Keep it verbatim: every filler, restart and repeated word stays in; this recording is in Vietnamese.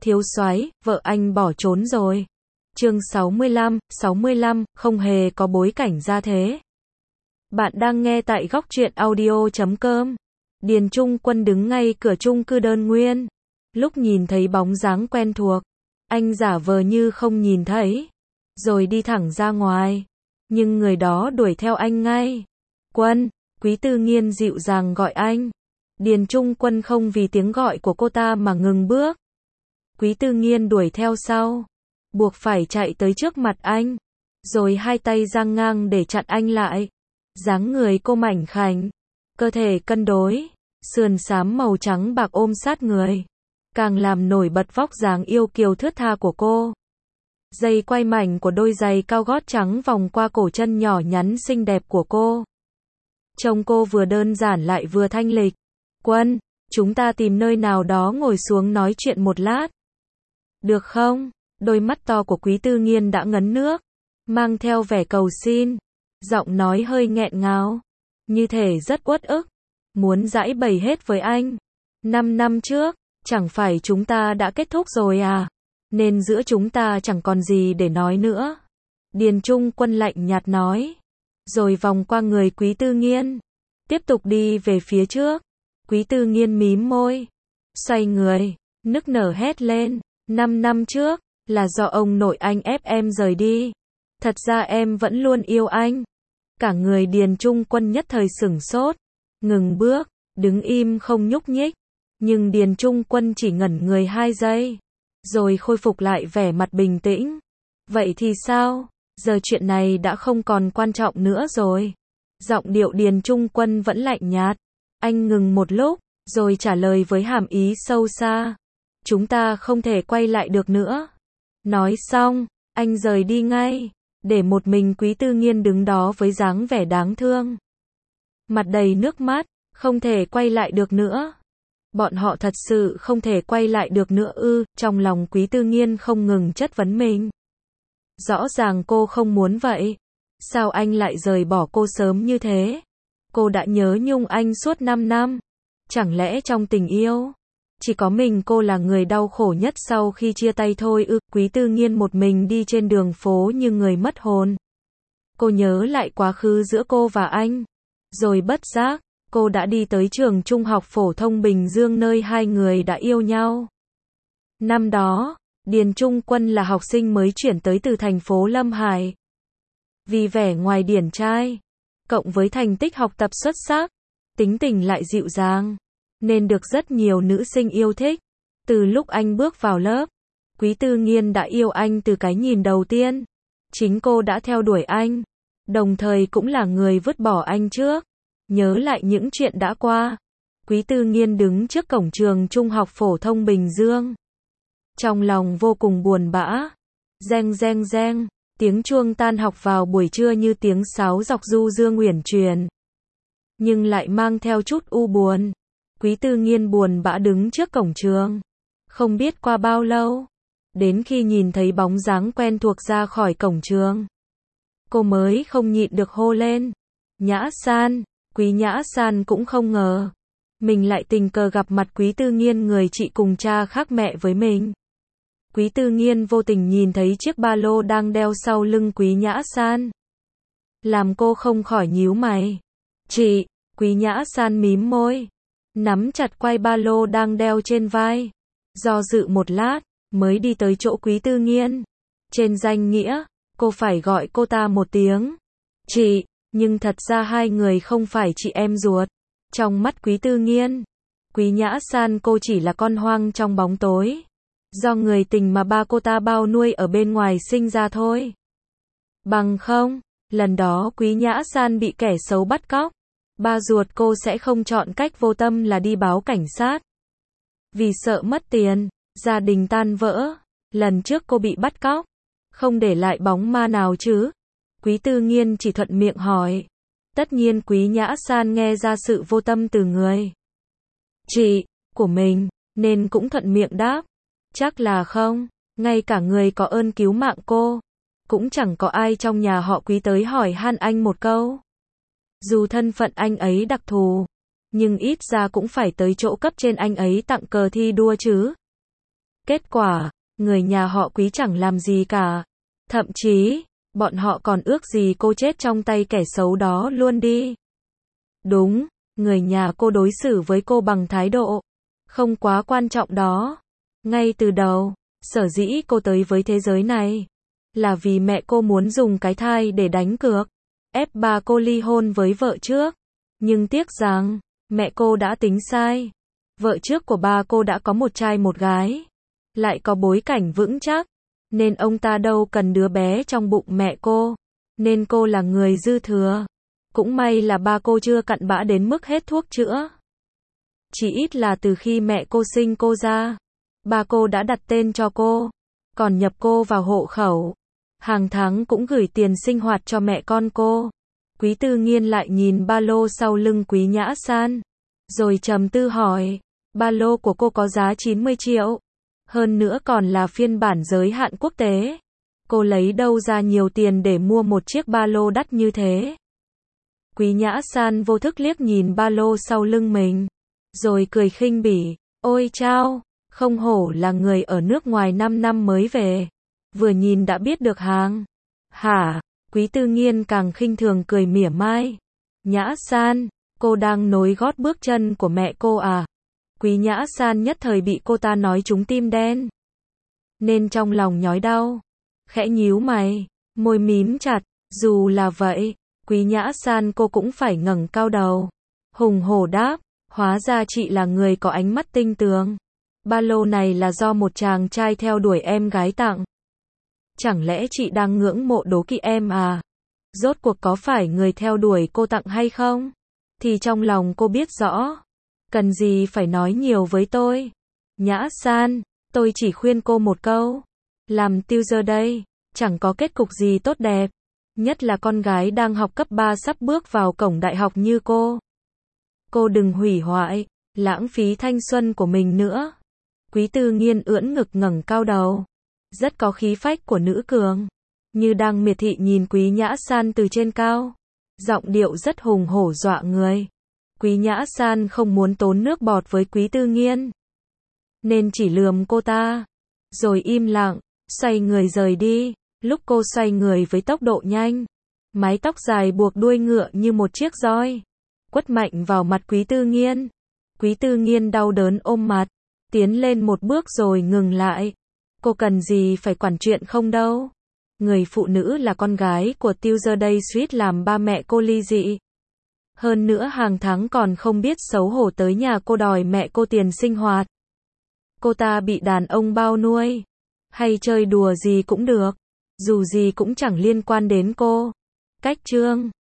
thiếu soái, vợ anh bỏ trốn rồi. Chương sáu mươi lăm, sáu mươi lăm, không hề có bối cảnh ra thế. Bạn đang nghe tại góc truyện audio chấm com. Điền Trung Quân đứng ngay cửa chung cư Đơn Nguyên. Lúc nhìn thấy bóng dáng quen thuộc, anh giả vờ như không nhìn thấy, rồi đi thẳng ra ngoài. Nhưng người đó đuổi theo anh ngay. Quân, Quý Tư Nghiên dịu dàng gọi anh. Điền Trung Quân không vì tiếng gọi của cô ta mà ngừng bước. Quý Tư Nghiên đuổi theo sau, buộc phải chạy tới trước mặt anh, rồi hai tay giang ngang để chặn anh lại. Dáng người cô mảnh khảnh, cơ thể cân đối, sườn xám màu trắng bạc ôm sát người, càng làm nổi bật vóc dáng yêu kiều thướt tha của cô. Dây quai mảnh của đôi giày cao gót trắng vòng qua cổ chân nhỏ nhắn xinh đẹp của cô. Trông cô vừa đơn giản lại vừa thanh lịch. Quân, chúng ta tìm nơi nào đó ngồi xuống nói chuyện một lát. Được không? Đôi mắt to của Quý Tư Nghiên đã ngấn nước, mang theo vẻ cầu xin, giọng nói hơi nghẹn ngào, như thể rất uất ức, muốn giãi bày hết với anh. Năm năm trước, chẳng phải chúng ta đã kết thúc rồi à? Nên giữa chúng ta chẳng còn gì để nói nữa. Điền Trung Quân lạnh nhạt nói, rồi vòng qua người Quý Tư Nghiên, tiếp tục đi về phía trước. Quý Tư Nghiên mím môi, xoay người, nức nở hét lên, năm năm trước, là do ông nội anh ép em rời đi. Thật ra em vẫn luôn yêu anh. Cả người Điền Trung Quân nhất thời sửng sốt, ngừng bước, đứng im không nhúc nhích. Nhưng Điền Trung Quân chỉ ngẩn người hai giây, rồi khôi phục lại vẻ mặt bình tĩnh. Vậy thì sao? Giờ chuyện này đã không còn quan trọng nữa rồi. Giọng điệu Điền Trung Quân vẫn lạnh nhạt. Anh ngừng một lúc, rồi trả lời với hàm ý sâu xa. Chúng ta không thể quay lại được nữa. Nói xong, anh rời đi ngay, để một mình Quý Tư Nghiên đứng đó với dáng vẻ đáng thương, mặt đầy nước mắt. Không thể quay lại được nữa. Bọn họ thật sự không thể quay lại được nữa ư? Trong lòng Quý Tư Nghiên không ngừng chất vấn mình. Rõ ràng cô không muốn vậy. Sao anh lại rời bỏ cô sớm như thế? Cô đã nhớ nhung anh suốt năm năm. Chẳng lẽ trong tình yêu, chỉ có mình cô là người đau khổ nhất sau khi chia tay thôi ư? Quý Tư Nghiên một mình đi trên đường phố như người mất hồn. Cô nhớ lại quá khứ giữa cô và anh. Rồi bất giác, cô đã đi tới trường trung học phổ thông Bình Dương nơi hai người đã yêu nhau. Năm đó, Điền Trung Quân là học sinh mới chuyển tới từ thành phố Lâm Hải. Vì vẻ ngoài điển trai, cộng với thành tích học tập xuất sắc, tính tình lại dịu dàng, nên được rất nhiều nữ sinh yêu thích. Từ lúc anh bước vào lớp, Quý Tư Nghiên đã yêu anh từ cái nhìn đầu tiên. Chính cô đã theo đuổi anh, đồng thời cũng là người vứt bỏ anh trước. Nhớ lại những chuyện đã qua, Quý Tư Nghiên đứng trước cổng trường trung học phổ thông Bình Dương, trong lòng vô cùng buồn bã. Reng reng reng, tiếng chuông tan học vào buổi trưa như tiếng sáo dọc du dương uyển chuyển, nhưng lại mang theo chút u buồn. Quý Tư Nghiên buồn bã đứng trước cổng trường, không biết qua bao lâu, đến khi nhìn thấy bóng dáng quen thuộc ra khỏi cổng trường, cô mới không nhịn được hô lên, Nhã San. Quý Nhã San cũng không ngờ, mình lại tình cờ gặp mặt Quý Tư Nghiên, người chị cùng cha khác mẹ với mình. Quý Tư Nghiên vô tình nhìn thấy chiếc ba lô đang đeo sau lưng Quý Nhã San, làm cô không khỏi nhíu mày. Chị, Quý Nhã San mím môi, nắm chặt quai ba lô đang đeo trên vai, do dự một lát, mới đi tới chỗ Quý Tư Nghiên. Trên danh nghĩa, cô phải gọi cô ta một tiếng chị, nhưng thật ra hai người không phải chị em ruột. Trong mắt Quý Tư Nghiên, Quý Nhã San cô chỉ là con hoang trong bóng tối, do người tình mà ba cô ta bao nuôi ở bên ngoài sinh ra thôi. Bằng không, lần đó Quý Nhã San bị kẻ xấu bắt cóc, ba ruột cô sẽ không chọn cách vô tâm là đi báo cảnh sát. Vì sợ mất tiền, gia đình tan vỡ, lần trước cô bị bắt cóc, không để lại bóng ma nào chứ? Quý Tư Nghiên chỉ thuận miệng hỏi. Tất nhiên Quý Nhã San nghe ra sự vô tâm từ người chị của mình, nên cũng thuận miệng đáp. Chắc là không, ngay cả người có ơn cứu mạng cô, cũng chẳng có ai trong nhà họ Quý tới hỏi han anh một câu. Dù thân phận anh ấy đặc thù, nhưng ít ra cũng phải tới chỗ cấp trên anh ấy tặng cờ thi đua chứ. Kết quả, người nhà họ Quý chẳng làm gì cả. Thậm chí, bọn họ còn ước gì cô chết trong tay kẻ xấu đó luôn đi. Đúng, người nhà cô đối xử với cô bằng thái độ không quá quan trọng đó. Ngay từ đầu, sở dĩ cô tới với thế giới này là vì mẹ cô muốn dùng cái thai để đánh cược, ép ba cô ly hôn với vợ trước. Nhưng tiếc rằng, mẹ cô đã tính sai. Vợ trước của ba cô đã có một trai một gái, lại có bối cảnh vững chắc, nên ông ta đâu cần đứa bé trong bụng mẹ cô, nên cô là người dư thừa. Cũng may là ba cô chưa cặn bã đến mức hết thuốc chữa. Chỉ ít là từ khi mẹ cô sinh cô ra, ba cô đã đặt tên cho cô, còn nhập cô vào hộ khẩu. Hàng tháng cũng gửi tiền sinh hoạt cho mẹ con cô. Quý Tư Nghiên lại nhìn ba lô sau lưng Quý Nhã San, rồi trầm tư hỏi, ba lô của cô có giá chín mươi triệu, hơn nữa còn là phiên bản giới hạn quốc tế. Cô lấy đâu ra nhiều tiền để mua một chiếc ba lô đắt như thế? Quý Nhã San vô thức liếc nhìn ba lô sau lưng mình, rồi cười khinh bỉ, ôi chao, không hổ là người ở nước ngoài năm năm mới về, vừa nhìn đã biết được hàng. Hả? Quý Tư Nghiên càng khinh thường cười mỉa mai. Nhã San, cô đang nối gót bước chân của mẹ cô à? Quý Nhã San nhất thời bị cô ta nói trúng tim đen, nên trong lòng nhói đau, khẽ nhíu mày, môi mím chặt. Dù là vậy, Quý Nhã San cô cũng phải ngẩng cao đầu, hùng hổ đáp, hóa ra chị là người có ánh mắt tinh tường. Ba lô này là do một chàng trai theo đuổi em gái tặng. Chẳng lẽ chị đang ngưỡng mộ đố kỵ em à? Rốt cuộc có phải người theo đuổi cô tặng hay không? Thì trong lòng cô biết rõ, cần gì phải nói nhiều với tôi. Nhã San, tôi chỉ khuyên cô một câu, làm tutor đây, chẳng có kết cục gì tốt đẹp. Nhất là con gái đang học cấp ba sắp bước vào cổng đại học như cô. Cô đừng hủy hoại, lãng phí thanh xuân của mình nữa. Quý Tư Nghiên ưỡn ngực ngẩng cao đầu, rất có khí phách của nữ cường, như đang miệt thị nhìn Quý Nhã San từ trên cao. Giọng điệu rất hùng hổ dọa người. Quý Nhã San không muốn tốn nước bọt với Quý Tư Nghiên, nên chỉ lườm cô ta, rồi im lặng, xoay người rời đi. Lúc cô xoay người với tốc độ nhanh, mái tóc dài buộc đuôi ngựa như một chiếc roi, quất mạnh vào mặt Quý Tư Nghiên. Quý Tư Nghiên đau đớn ôm mặt, tiến lên một bước rồi ngừng lại. Cô cần gì phải quản chuyện không đâu. Người phụ nữ là con gái của Tuesday Street làm ba mẹ cô ly dị. Hơn nữa hàng tháng còn không biết xấu hổ tới nhà cô đòi mẹ cô tiền sinh hoạt. Cô ta bị đàn ông bao nuôi, hay chơi đùa gì cũng được, dù gì cũng chẳng liên quan đến cô. Cách chương